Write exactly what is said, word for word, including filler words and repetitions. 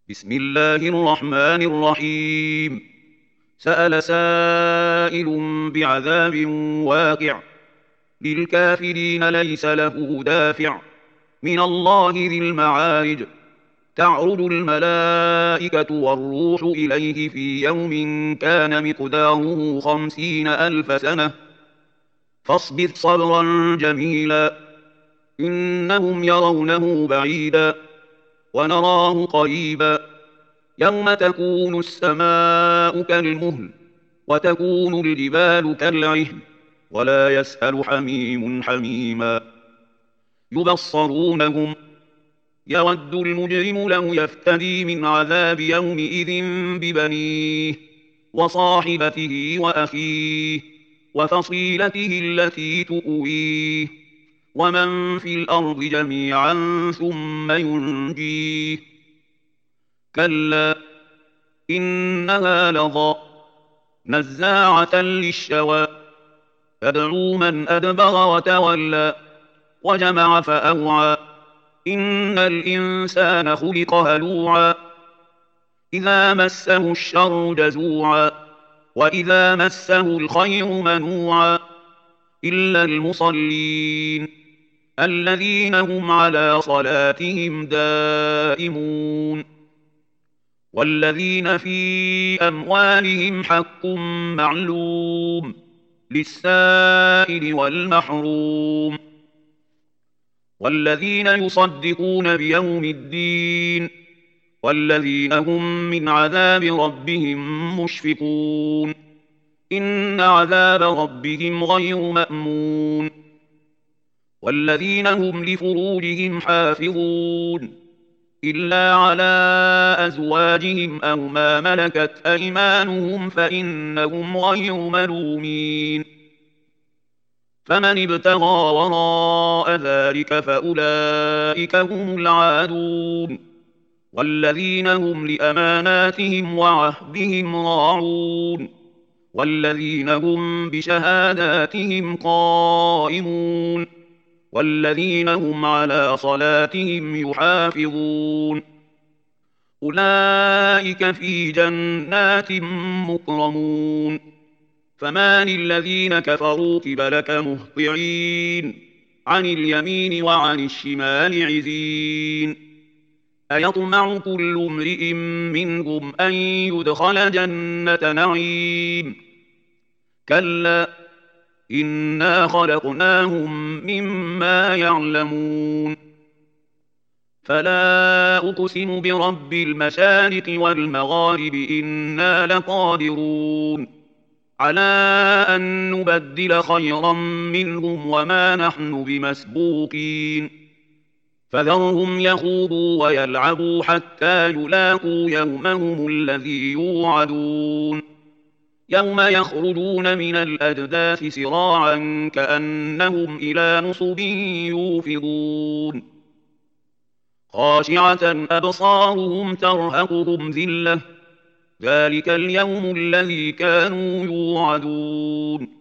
بسم الله الرحمن الرحيم. سأل سائل بعذاب واقع، للكافرين ليس له دافع، من الله ذي المعارج. تعرج الملائكة والروح إليه في يوم كان مقداره خمسين ألف سنة، فاصبر صبرا جميلا، إنهم يرونه بعيدا ونراه قريبا، يوم تكون السماء كالمهل وتكون الجبال كالعهن ولا يسأل حميم حميما. يبصرونهم، يود المجرم لو يفتدي من عذاب يومئذ ببنيه وصاحبته وأخيه وفصيلته التي تؤويه ومن في الأرض جميعا ثم ينجيه. كلا إنها لظى، نزاعة للشوى، تدعو من أدبر وتولى وجمع فأوعى. إن الإنسان خلق هلوعا، إذا مسه الشر جزوعا وإذا مسه الخير منوعا، إلا المصلين الذين هم على صلاتهم دائمون، والذين في أموالهم حق معلوم للسائل والمحروم، والذين يصدقون بيوم الدين، والذين هم من عذاب ربهم مشفقون، إن عذاب ربهم غير مأمون، والذين هم لفروجهم حافظون إلا على أزواجهم أو ما ملكت أيمانهم فإنهم غير ملومين، فمن ابتغى وراء ذلك فأولئك هم العادون، والذين هم لأماناتهم وعهدهم راعون، والذين هم بشهاداتهم قائمون، والذين هم على صلاتهم يحافظون، أولئك في جنات مكرمون. فما للذين كفروا قبلك مهطعين، عن اليمين وعن الشمال عزين، أيطمع كل امرئ منهم أن يدخل جنة نعيم، كلا إنا خلقناهم مما يعلمون. فلا أقسم برب المشارق والمغارب إنا لقادرون على أن نبدل خيرا منهم وما نحن بمسبوقين، فذرهم يخوضوا ويلعبوا حتى يلاقوا يومهم الذي يوعدون، يوم يخرجون من الأجداث سراعا كأنهم إلى نصب يوفضون، خاشعة أبصارهم ترهقهم ذلة، ذلك اليوم الذي كانوا يوعدون.